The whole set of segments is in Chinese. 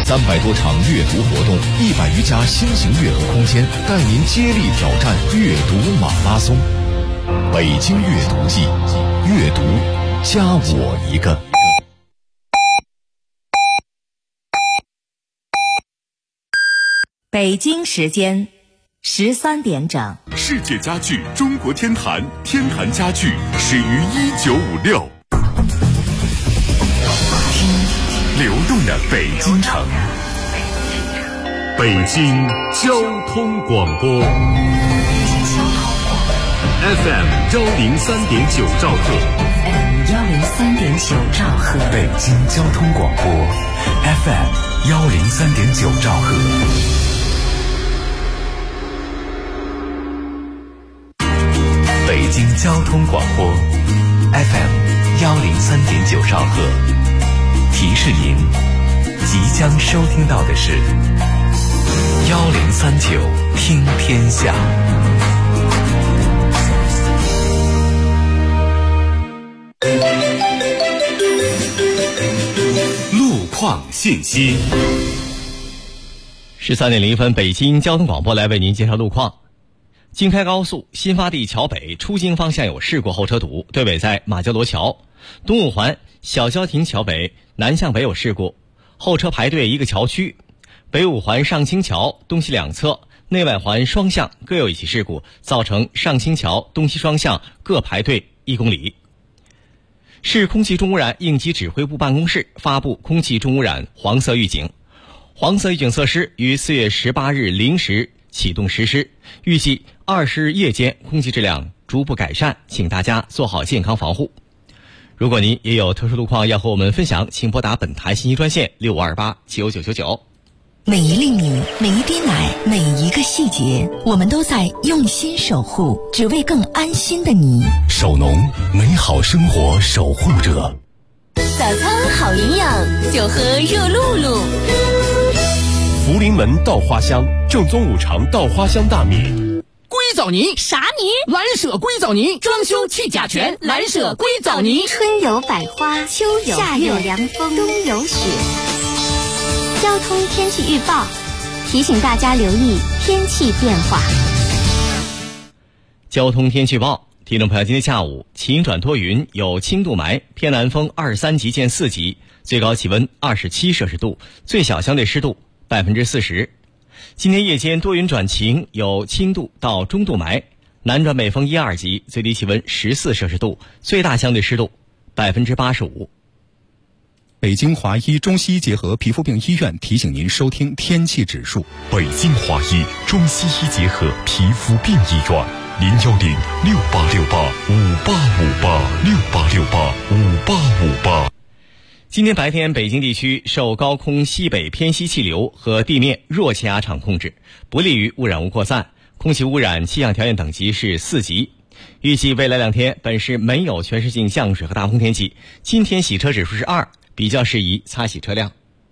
300多场阅读活动，100余家新型阅读空间，带您接力挑战阅读马拉松。北京阅读季，阅读加我一个。 北京时间13点整。 世界家具中国天坛，天坛家具始于1956。听流动的北京城，北京交通广播 FM 103.9兆赫 103.9兆赫， 北京交通广播 FM 103.9兆赫。北京交通广播 FM 103.9兆赫，提示您，即将收听到的是1039听天下。 路况信息。 13点01分，北京交通广播来为您介绍路况。京开高速新发地桥北出京方向有事故，后车堵，对尾在马家罗桥。东五环小郊亭桥北南向北有事故，后车排队一个桥区。北五环上清桥东西两侧内外环双向各有一起事故，造成上清桥东西双向各排队1公里。市空气重污染应急指挥部办公室发布空气重污染黄色预警。黄色预警措施于4月18日0时启动实施，预计20日夜间空气质量逐步改善，请大家做好健康防护。如果您也有特殊路况要和我们分享，请拨打本台信息专线65289999。 每一粒米，每一滴奶，每一个细节，我们都在用心守护，只为更安心的你。 守农，美好生活守护者。 早餐好营养，就喝热露露。 福临门稻花香，正宗5常稻花香大米。 硅藻泥？ 啥泥？ 蓝舍硅藻泥，装修去甲醛，蓝舍硅藻泥。 春有百花，秋有夏有凉风，冬有雪。交通天气预报提醒大家留意天气变化。 交通天气预报，听众朋友，今天下午晴转多云，有轻度霾，偏南风23级见4级，最高气温27摄氏度，最小相对湿度40%。今天夜间多云转晴，有轻度到中度霾，南转北风1、2级，最低气温14摄氏度，最大相对湿度85%。 北京华医中西医结合皮肤病医院提醒您收听天气指数。 北京华医中西医结合皮肤病医院，0106868585858，68685858。 今天白天，北京地区受高空西北偏西气流和地面弱气压场控制，不利于污染物扩散，空气污染气象条件等级是4级。预计未来2天，本市没有全市性降水和大风天气。今天洗车指数是2，比较适宜擦洗车辆。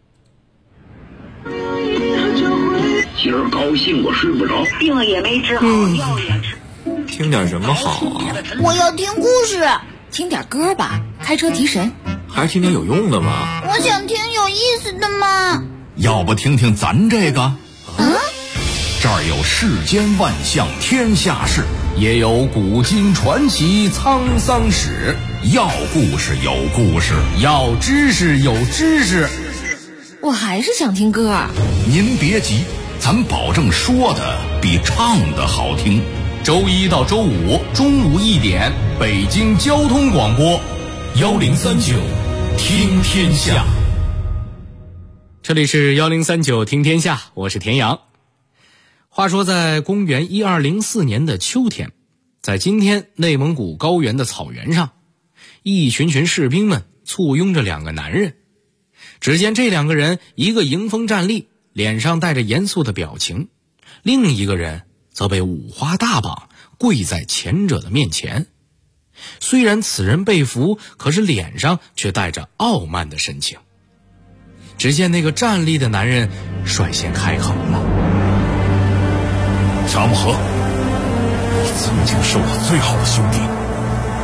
今儿高兴我睡不着， 病也没治好，药也吃。 听点什么好啊？ 我要听故事。 听点歌吧，开车提神。 还是听点有用的吗？ 我想听有意思的嘛。 要不听听咱这个？这儿有世间万象天下事，也有古今传奇沧桑史。要故事有故事，要知识有知识。 我还是想听歌。 您别急，咱保证说的比唱的好听。周1到周5中午1点，北京交通广播1039听天下。 这里是1039听天下，我是田阳。话说在公元1204年的秋天，在今天内蒙古高原的草原上，一群群士兵们簇拥着2个男人。只见这2个人，一个迎风站立，脸上带着严肃的表情，另一个人则被五花大绑，跪在前者的面前。虽然此人被俘，可是脸上却带着傲慢的神情。只见那个站立的男人率先开口了： 贾木合，你曾经是我最好的兄弟，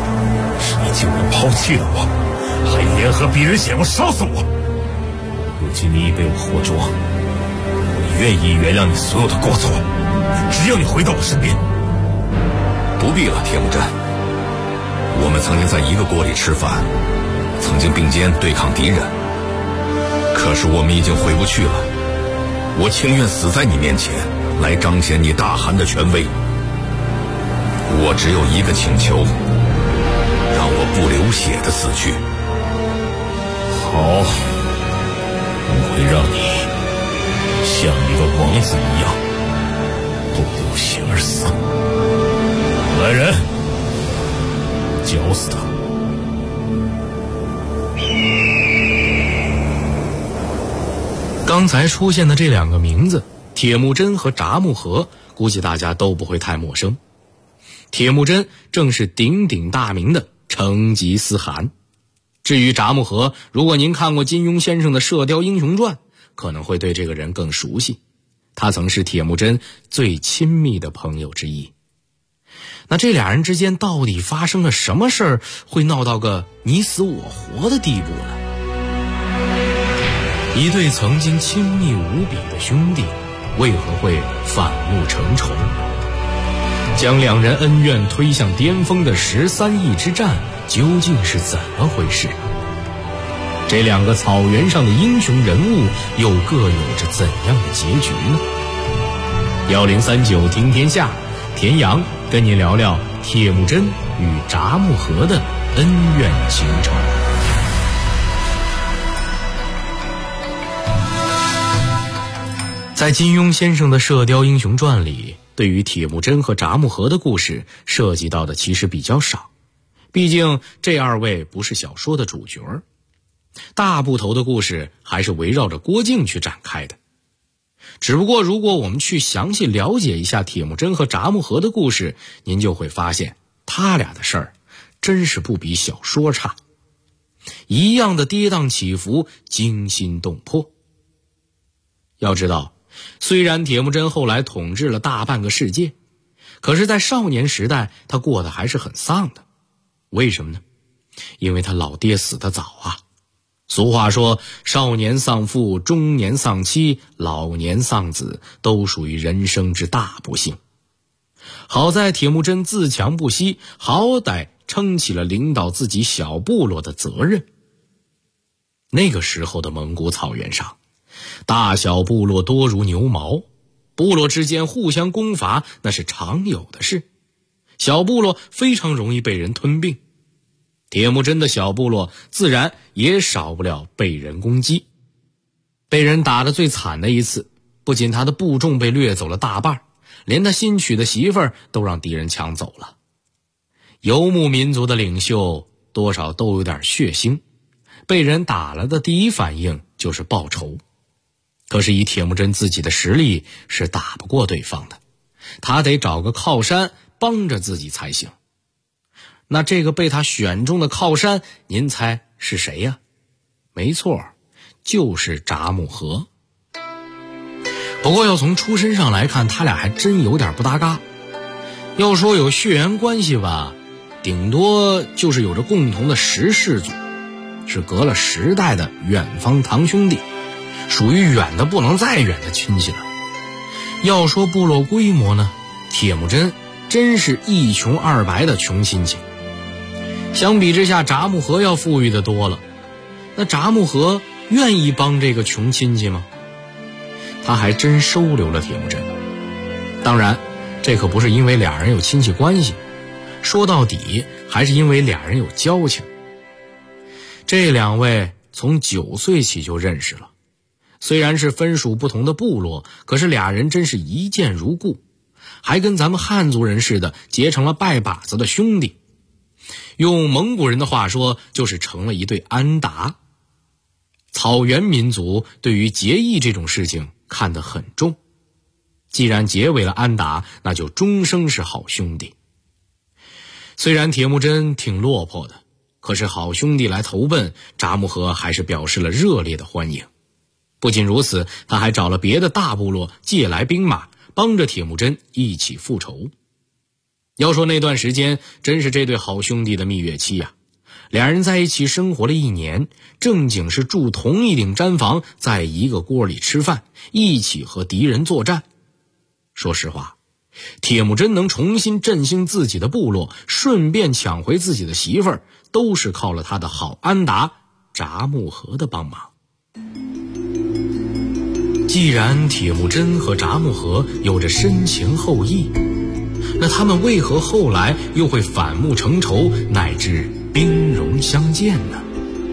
是你竟然抛弃了我，还联合别人想要杀死我。 今你已被我活捉，我愿意原谅你所有的过错，只要你回到我身边。 不必了，铁木真，我们曾经在一个锅里吃饭，曾经并肩对抗敌人，可是我们已经回不去了。我情愿死在你面前，来彰显你大汗的权威。我只有一个请求，让我不流血的死去。 好，我会让你像一个王子一样不流血而死。来人，绞死他！ 刚才出现的这两个名字，铁木真和札木合，估计大家都不会太陌生。铁木真正是鼎鼎大名的成吉思汗。至于札木合，如果您看过金庸先生的《射雕英雄传》，可能会对这个人更熟悉。他曾是铁木真最亲密的朋友之一。那这俩人之间到底发生了什么事儿，会闹到个你死我活的地步呢？一对曾经亲密无比的兄弟，为何会反目成仇？将两人恩怨推向巅峰的13翼之战究竟是怎么回事？这两个草原上的英雄人物又各有着怎样的结局呢？1039听天下，田阳跟您聊聊铁木真与札木合的恩怨情仇。在金庸先生的《射雕英雄传》里，对于铁木真和札木合的故事涉及到的其实比较少，毕竟这二位不是小说的主角，大部头的故事还是围绕着郭靖去展开的。只不过如果我们去详细了解一下铁木真和札木合的故事，您就会发现他俩的事儿真是不比小说差，一样的跌宕起伏，惊心动魄。要知道，虽然铁木真后来统治了大半个世界，可是在少年时代他过得还是很丧的。为什么呢？因为他老爹死得早啊。俗话说，少年丧父，中年丧妻，老年丧子，都属于人生之大不幸。好在铁木真自强不息，好歹撑起了领导自己小部落的责任。那个时候的蒙古草原上，大小部落多如牛毛，部落之间互相攻伐那是常有的事，小部落非常容易被人吞并。铁木真的小部落自然也少不了被人攻击。被人打得最惨的一次，不仅他的部众被掠走了大半，连他新娶的媳妇儿都让敌人抢走了。游牧民族的领袖多少都有点血腥，被人打了的第一反应就是报仇。可是以铁木真自己的实力是打不过对方的，他得找个靠山帮着自己才行。那这个被他选中的靠山，您猜是谁呀？没错，就是札木合。不过要从出身上来看，他俩还真有点不搭嘎。要说有血缘关系吧，顶多就是有着共同的10世祖，是隔了10代的远方堂兄弟，属于远的不能再远的亲戚了。要说部落规模呢，铁木真是一穷二白的穷亲戚。相比之下，札木合要富裕的多了。那札木合愿意帮这个穷亲戚吗？他还真收留了铁木真。当然，这可不是因为俩人有亲戚关系，说到底还是因为俩人有交情。这两位从9岁起就认识了，虽然是分属不同的部落，可是俩人真是一见如故，还跟咱们汉族人似的结成了拜把子的兄弟。用蒙古人的话说，就是成了一对安达。草原民族对于结义这种事情看得很重，既然结为了安达，那就终生是好兄弟。虽然铁木真挺落魄的，可是好兄弟来投奔，札木合还是表示了热烈的欢迎。不仅如此，他还找了别的大部落借来兵马，帮着铁木真一起复仇。要说那段时间真是这对好兄弟的蜜月期呀， 两人在一起生活了1年，正经是住同一顶毡房，在一个锅里吃饭，一起和敌人作战。说实话，铁木真能重新振兴自己的部落，顺便抢回自己的媳妇儿，都是靠了他的好安达札木合的帮忙。既然铁木真和札木合有着深情厚谊，那他们为何后来又会反目成仇，乃至兵戎相见呢？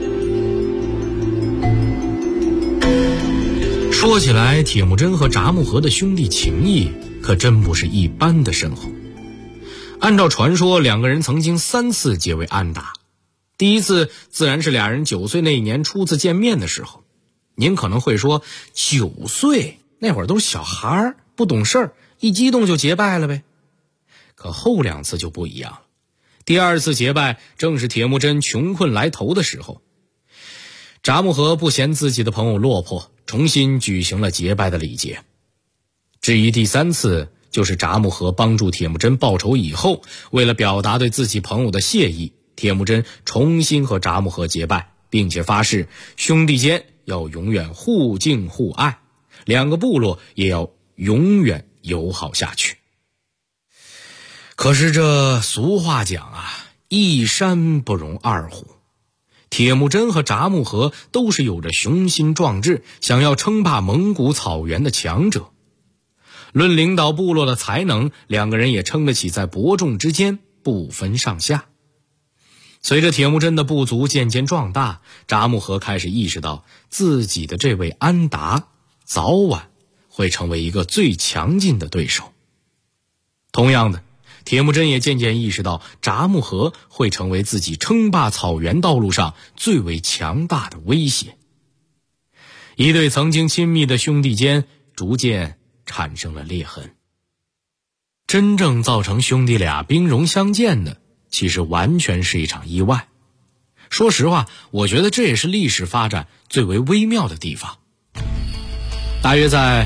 说起来，铁木真和札木合的兄弟情谊可真不是一般的深厚。按照传说，两个人曾经3次结为安达。第一次自然是俩人9岁那一年初次见面的时候。您可能会说，9岁那会儿都是小孩，不懂事儿，一激动就结拜了呗。可后2次就不一样了。第2次结拜正是铁木真穷困来投的时候。札木合不嫌自己的朋友落魄，重新举行了结拜的礼节。至于第3次，就是札木合帮助铁木真报仇以后，为了表达对自己朋友的谢意，铁木真重新和札木合结拜，并且发誓兄弟间要永远互敬互爱，两个部落也要永远友好下去。可是这俗话讲啊，一山不容二虎。铁木真和札木合都是有着雄心壮志，想要称霸蒙古草原的强者。论领导部落的才能，两个人也称得起在伯仲之间，不分上下。随着铁木真的部族渐渐壮大，札木合开始意识到自己的这位安达早晚会成为一个最强劲的对手。同样的，铁木真也渐渐意识到札木合会成为自己称霸草原道路上最为强大的威胁。一对曾经亲密的兄弟间逐渐产生了裂痕。真正造成兄弟俩兵戎相见的，其实完全是一场意外。说实话，我觉得这也是历史发展最为微妙的地方。大约在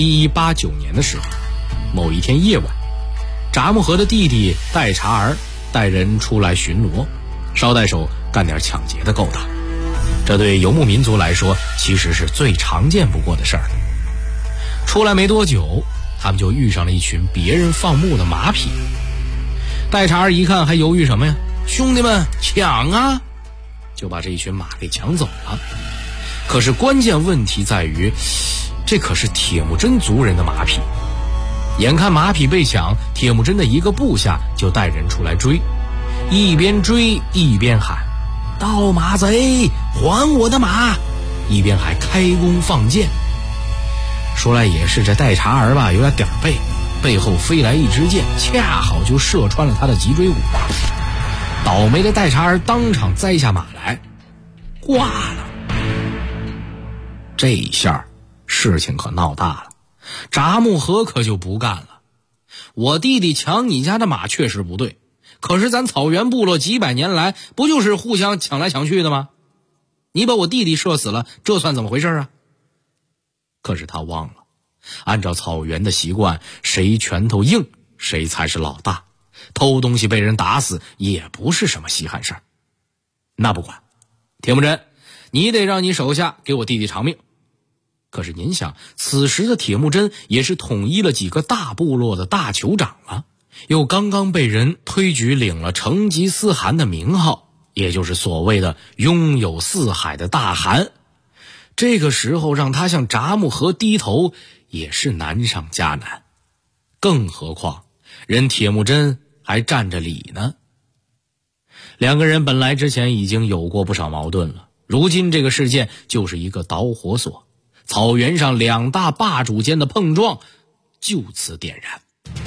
1189年的时候，某一天夜晚，札木合的弟弟代察儿带人出来巡逻，捎带手干点抢劫的勾当。这对游牧民族来说，其实是最常见不过的事儿。出来没多久，他们就遇上了一群别人放牧的马匹。代察儿一看，还犹豫什么呀？兄弟们，抢啊！就把这一群马给抢走了。可是关键问题在于，这可是铁木真族人的马匹。眼看马匹被抢，铁木真的一个部下就带人出来追，一边追一边喊：盗马贼，还我的马！一边还开弓放箭。说来也是，这代察儿吧有点点背，背后飞来一支箭，恰好就射穿了他的脊椎骨。倒霉的代察儿当场栽下马来，挂了。这一下事情可闹大了，札木合可就不干了。我弟弟抢你家的马确实不对，可是咱草原部落几百年来不就是互相抢来抢去的吗？你把我弟弟射死了，这算怎么回事啊？可是他忘了，按照草原的习惯，谁拳头硬谁才是老大，偷东西被人打死也不是什么稀罕事儿。那不管，铁木真，你得让你手下给我弟弟偿命。可是您想，此时的铁木真也是统一了几个大部落的大酋长了，又刚刚被人推举领了成吉思汗的名号，也就是所谓的拥有四海的大汗。这个时候让他向札木合低头也是难上加难，更何况人铁木真还占着理呢。两个人本来之前已经有过不少矛盾了，如今这个事件就是一个导火索，草原上两大霸主间的碰撞就此点燃。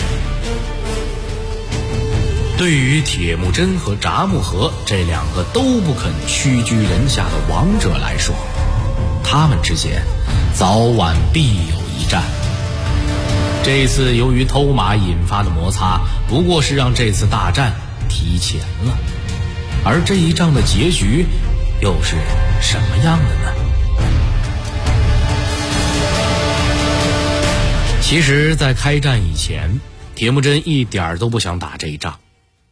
对于铁木真和札木合这两个都不肯屈居人下的王者来说，他们之间早晚必有一战。这一次由于偷马引发的摩擦，不过是让这次大战提前了。而这一仗的结局又是什么样的呢？其实在开战以前，铁木真一点都不想打这一仗。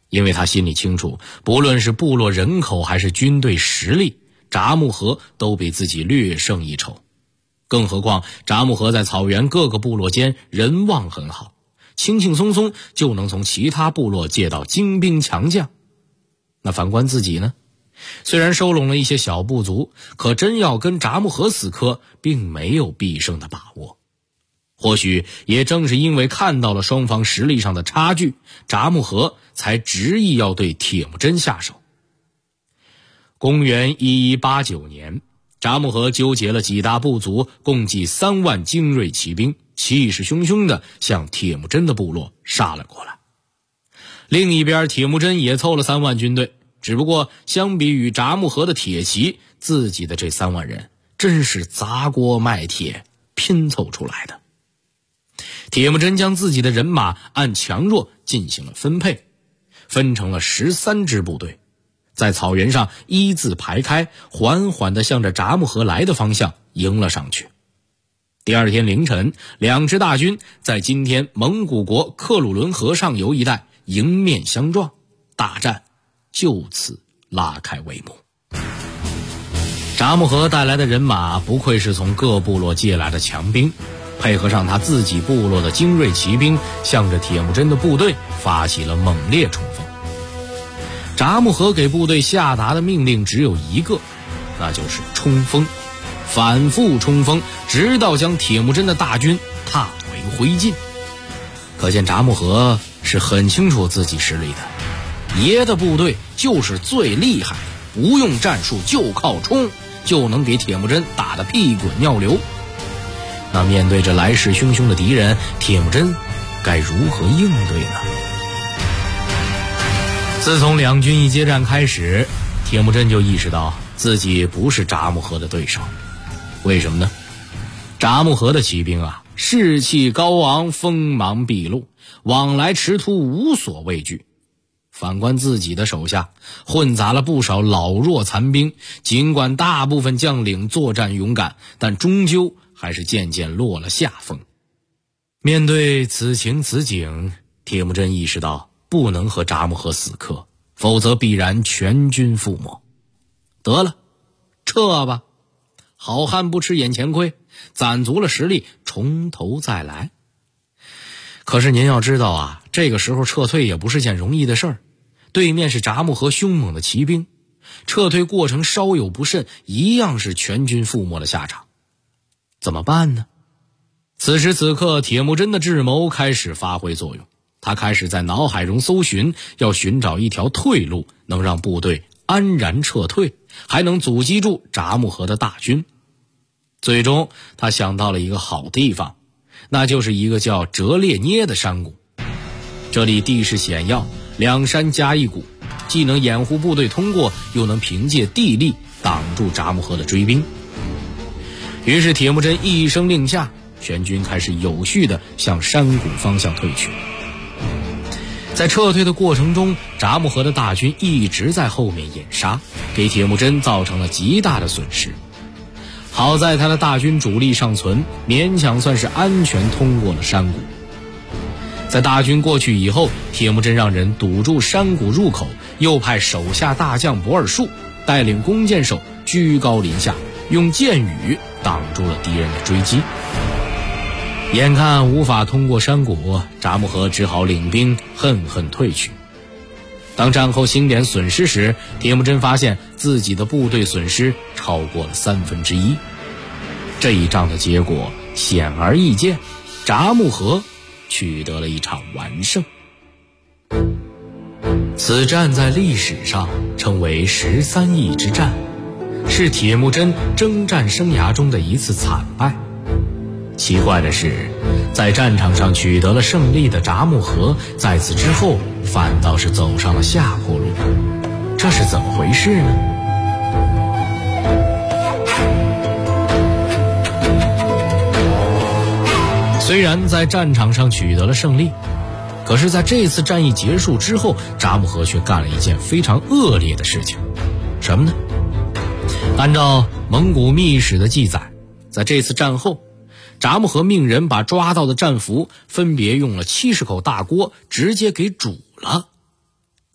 因为他心里清楚，不论是部落人口还是军队实力，札木合都比自己略胜一筹。更何况札木合在草原各个部落间人望很好，轻轻松松就能从其他部落借到精兵强将。那反观自己呢，虽然收拢了一些小部族，可真要跟札木合死磕，并没有必胜的把握。或许也正是因为看到了双方实力上的差距，札木合才执意要对铁木真下手。公元1189年，札木合纠结了几大部族，共计3万精锐骑兵，气势汹汹地向铁木真的部落杀了过来。另一边，铁木真也凑了3万军队，只不过相比于札木合的铁骑，自己的这3万人真是砸锅卖铁拼凑出来的。铁木真将自己的人马按强弱进行了分配，分成了13支部队，在草原上一字排开，缓缓地向着札木合来的方向迎了上去。第二天凌晨，2支大军在今天蒙古国克鲁伦河上游一带迎面相撞，大战就此拉开帷幕。札木合带来的人马不愧是从各部落借来的强兵，配合上他自己部落的精锐骑兵，向着铁木真的部队发起了猛烈冲锋。札木合给部队下达的命令只有一个，那就是冲锋，反复冲锋，直到将铁木真的大军踏为灰烬。可见札木合是很清楚自己实力的，爷的部队就是最厉害的，不用战术，就靠冲，就能给铁木真打得屁滚尿流。那面对着来势汹汹的敌人，铁木真该如何应对呢？自从两军一接战开始，铁木真就意识到自己不是札木合的对手。为什么呢？札木合的骑兵啊，士气高昂，锋芒毕露，往来驰突，无所畏惧。反观自己的手下，混杂了不少老弱残兵，尽管大部分将领作战勇敢，但终究还是渐渐落了下风。面对此情此景，铁木真意识到不能和札木合死磕，否则必然全军覆没。得了，撤吧，好汉不吃眼前亏，攒足了实力，从头再来。可是您要知道啊，这个时候撤退也不是件容易的事儿，对面是札木合凶猛的骑兵，撤退过程稍有不慎，一样是全军覆没的下场。怎么办呢？此时此刻，铁木真的智谋开始发挥作用，他开始在脑海中搜寻，要寻找一条退路，能让部队安然撤退，还能阻击住札木合的大军。最终他想到了一个好地方，那就是一个叫折列涅的山谷。这里地势险要，2山夹1谷，既能掩护部队通过，又能凭借地利挡住札木合的追兵。于是铁木真一声令下，全军开始有序地向山谷方向退去。在撤退的过程中，札木合的大军一直在后面掩杀，给铁木真造成了极大的损失。好在他的大军主力尚存，勉强算是安全通过了山谷。在大军过去以后，铁木真让人堵住山谷入口，又派手下大将博尔术带领弓箭手居高临下，用箭雨挡住了敌人的追击。眼看无法通过山谷，札木合只好领兵恨恨退去。当战后清点损失时，铁木真发现自己的部队损失超过了1/3。这一仗的结果显而易见，札木合取得了一场完胜。此战在历史上称为13翼之战，是铁木真征战生涯中的一次惨败。奇怪的是，在战场上取得了胜利的札木合，在此之后反倒是走上了下坡路，这是怎么回事呢？虽然在战场上取得了胜利，可是在这次战役结束之后，札木合却干了一件非常恶劣的事情。什么呢？按照蒙古秘史的记载，在这次战后，札木合命人把抓到的战俘分别用了70口大锅直接给煮了。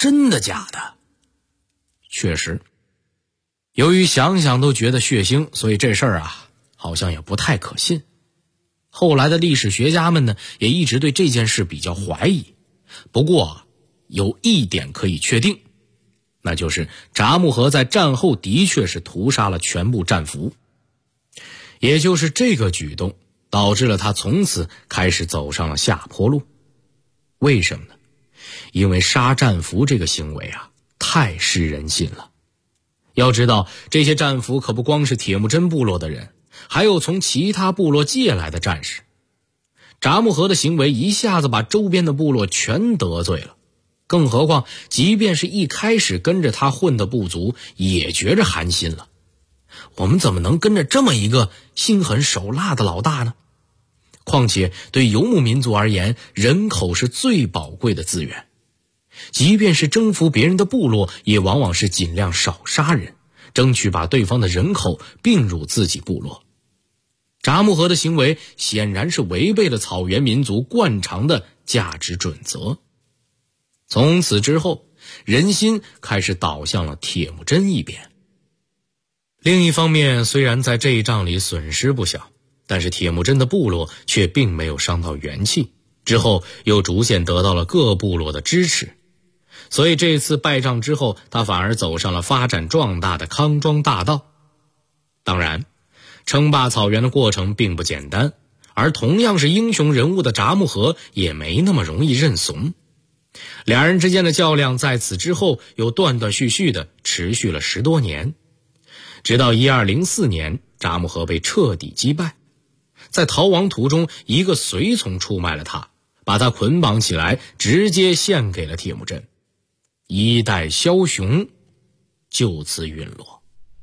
真的假的？确实，由于想想都觉得血腥，所以这事儿啊好像也不太可信。后来的历史学家们呢，也一直对这件事比较怀疑。不过有一点可以确定，那就是札木合在战后的确是屠杀了全部战俘。也就是这个举动导致了他从此开始走上了下坡路。为什么呢？因为杀战俘这个行为啊太失人心了。要知道，这些战俘可不光是铁木真部落的人，还有从其他部落借来的战士。札木合的行为一下子把周边的部落全得罪了，更何况即便是一开始跟着他混的部族也觉着寒心了。我们怎么能跟着这么一个心狠手辣的老大呢？况且对游牧民族而言，人口是最宝贵的资源。即便是征服别人的部落，也往往是尽量少杀人，争取把对方的人口并入自己部落。札木合的行为显然是违背了草原民族惯常的价值准则。从此之后，人心开始倒向了铁木真一边。另一方面，虽然在这一仗里损失不小，但是铁木真的部落却并没有伤到元气，之后又逐渐得到了各部落的支持。所以这次败仗之后，他反而走上了发展壮大的康庄大道。当然，称霸草原的过程并不简单，而同样是英雄人物的札木合也没那么容易认怂。两人之间的较量在此之后又断断续续的持续了10多年，直到1204年，札木合被彻底击败。在逃亡途中，一个随从出卖了他，把他捆绑起来，直接献给了铁木真。一代枭雄就此陨落。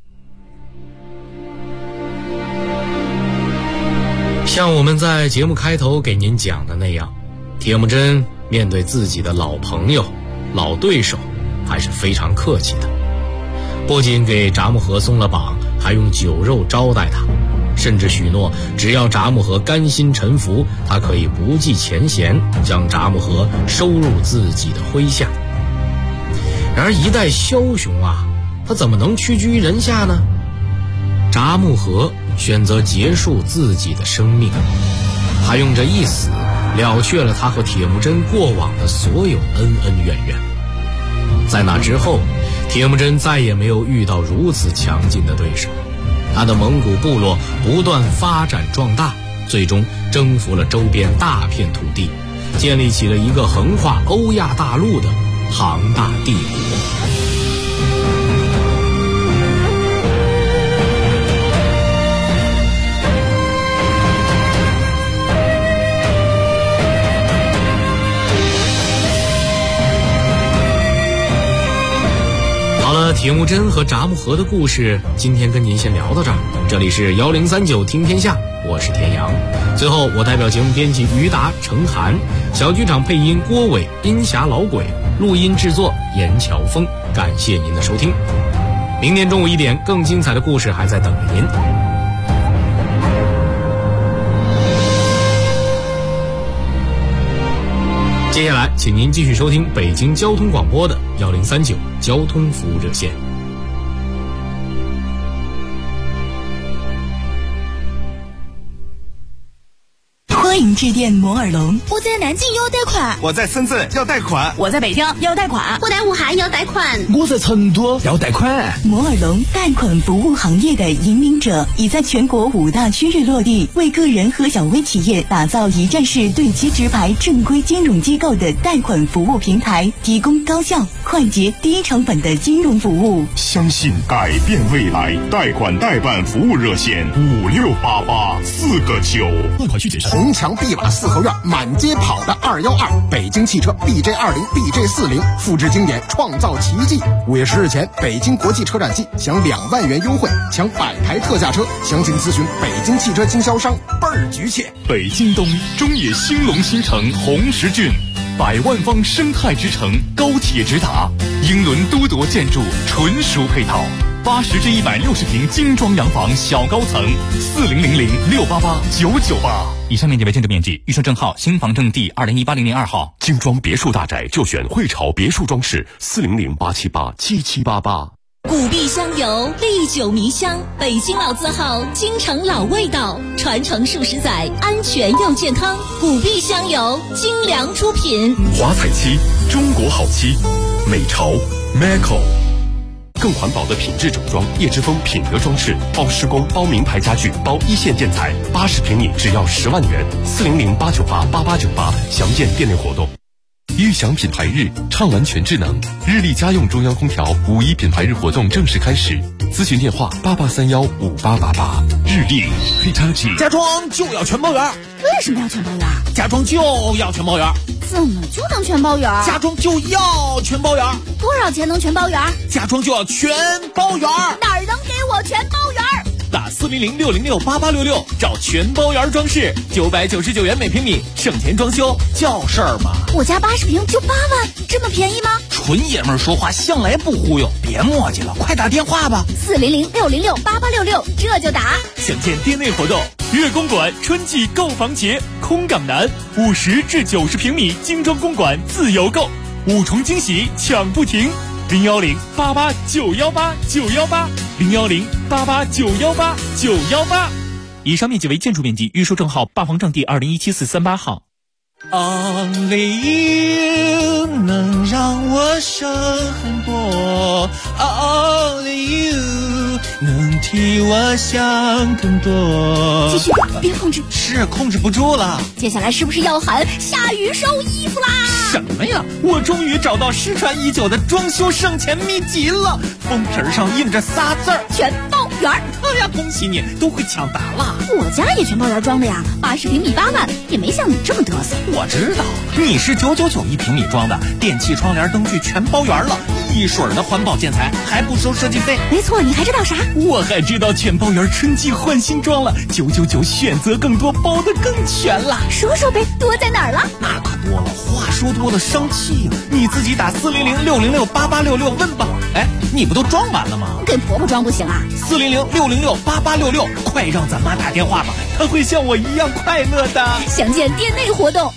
像我们在节目开头给您讲的那样，铁木真面对自己的老朋友、老对手还是非常客气的，不仅给札木合松了绑，还用酒肉招待他，甚至许诺只要札木合甘心臣服，他可以不计前嫌将札木合收入自己的麾下。然而一代枭雄啊，他怎么能屈居于人下呢？札木合选择结束自己的生命，他用这一死了却了他和铁木真过往的所有恩恩怨怨。在那之后，铁木真再也没有遇到如此强劲的对手，他的蒙古部落不断发展壮大，最终征服了周边大片土地，建立起了一个横跨欧亚大陆的庞大帝国。好了，铁木真和札木合的故事今天跟您先聊到这儿。这里是1039听天下，我是田阳。最后我代表节目编辑于达、程涵，小剧场配音郭伟、音侠老鬼，录音制作严乔峰，感谢您的收听。明天中午1点，更精彩的故事还在等着您。接下来请您继续收听北京交通广播的1039交通服务热线。 欢迎致电摩尔龙。 我在南京要贷款， 我在深圳要贷款， 我在北京要贷款， 我在武汉要贷款， 我在成都要贷款。 摩尔龙贷款服务行业的引领者，已在全国5大区域落地，为个人和小微企业打造一站式对接直排正规金融机构的贷款服务平台，提供高效、快捷、低成本的金融服务。 相信改变未来，贷款代办服务热线5688-4个9。 贷款需谨慎。红墙碧瓦四合院，满街跑的212，北京汽车 BJ20、BJ40，复制经典，创造奇迹。5月10日前，北京国际车展季享2万元优惠，抢100台特价车，详情咨询北京汽车经销商，倍儿局切。 北京东中野兴隆新城红石郡，100万方生态之城，高铁直达，英伦都铎建筑，纯熟配套，80至160平精装洋房小高层，4000-688-998。 以上面积为建筑面积，预售证号新房证第20180002号。 精装别墅大宅就选汇潮别墅装饰，400-878-7788。 古碧香油，历久弥香，北京老字号，京城老味道，传承数十载，安全又健康。古碧香油，精良出品。 华彩漆，中国好漆，美潮 Maco。更环保的品质整装，叶之峰品德装饰，包施工，包名牌家具，包一线建材，80平米只要10万元，400-898-8898，详见店内活动。悦享品牌日，畅玩全智能，日立家用中央空调5·1品牌日活动正式开始，咨询电话88315888。日立 Hitachi。 家装就要全包圆。 为什么要全包圆？ 家装就要全包圆。 怎么就能全包圆？ 家装就要全包圆。 多少钱能全包圆？ 家装就要全包圆。 哪儿能给我全包圆？ 打400-606-8866找全包圆装饰，999元每平米，省钱装修叫事儿嘛。 我家80平就8万，这么便宜吗？ 纯爷们儿说话向来不忽悠，别磨叽了，快打电话吧。 400-606-8866，这就打。 详见店内活动。 悦公馆春季购房节，空港南50至90平米精装公馆自由购，5重惊喜抢不停。010-88-918-918，010-88-918-918。以上面积为建筑面积，预售证号霸房证第2017438号。 Only you 能让我省很多 ，Only you 能替我想更多。 继续，别控制， 是控制不住了。 接下来是不是要喊下雨收衣服啦？ 什么呀？我终于找到失传已久的装修省钱秘籍了，封皮上印着仨字儿： 全包圆。 哎呀，恭喜你，都会抢答了。 我家也全包圆装的呀，80平米8万，也没像你这么嘚瑟。 我知道，你是999一平米装的，电器、窗帘、灯具全包圆了，一水儿的环保建材，还不收设计费。 没错，你还知道啥？ 我还知道全包圆春季换新装了，999选择更多，包得更全了。 说说呗，多在哪儿了？ 那可多了，话说多了生气了，你自己打400-606-8866问吧。哎，你不都装完了吗？ 跟婆婆装不行啊 ？400-606-8866，快让咱妈打电话吧，她会像我一样快乐的。 详见店内活动。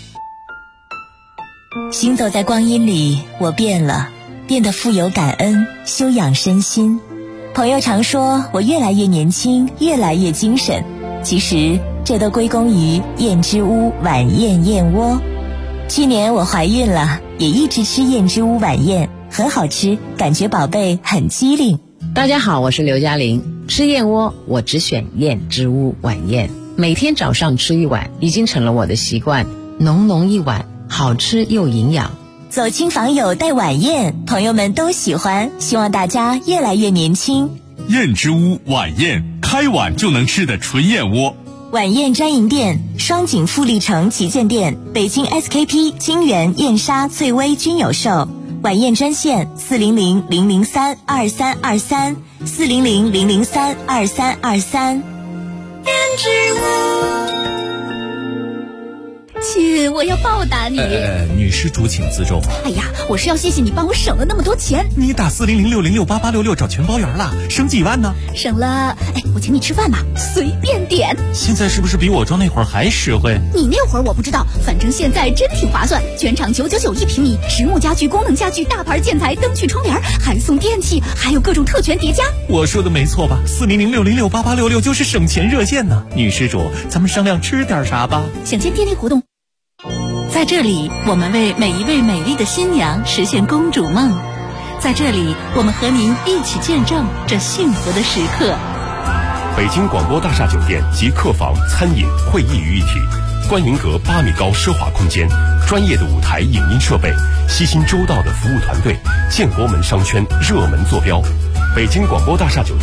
行走在光阴里，我变了，变得富有感恩，修养身心。朋友常说我越来越年轻，越来越精神，其实这都归功于燕之屋晚宴燕窝。去年我怀孕了，也一直吃燕之屋晚宴，很好吃，感觉宝贝很机灵。 大家好，我是刘嘉玲。吃燕窝我只选燕之屋晚宴，每天早上吃一碗，已经成了我的习惯。浓浓一碗，好吃又营养。 走亲访友带晚宴，朋友们都喜欢，希望大家越来越年轻。 燕之屋晚宴，开碗就能吃的纯燕窝。 晚宴专营店：双井富力城旗舰店、北京 SKP、金源、燕莎、翠微均有售。晚宴专线400-003-2323 400-003-2323。 燕之屋。亲，我要报答你。 女施主请自重。 哎呀，我是要谢谢你帮我省了那么多钱。 你打400-606-8866找全包圆了，省几万呢？ 省了，我请你吃饭吧，随便点。 现在是不是比我装那会儿还实惠？ 你那会儿我不知道，反正现在真挺划算，全场999一平米，实木家具、功能家具、大牌建材、灯具、窗帘，还送电器，还有各种特权叠加。 我说的没错吧？400-606-8866就是省钱热线呢。女施主，咱们商量吃点啥吧。 详见店内活动。 在这里，我们为每一位美丽的新娘实现公主梦。在这里，我们和您一起见证这幸福的时刻。 北京广播大厦酒店集客房、餐饮、会议于一体，观云阁8米高奢华空间，专业的舞台影音设备，悉心周到的服务团队，建国门商圈热门坐标。北京广播大厦酒店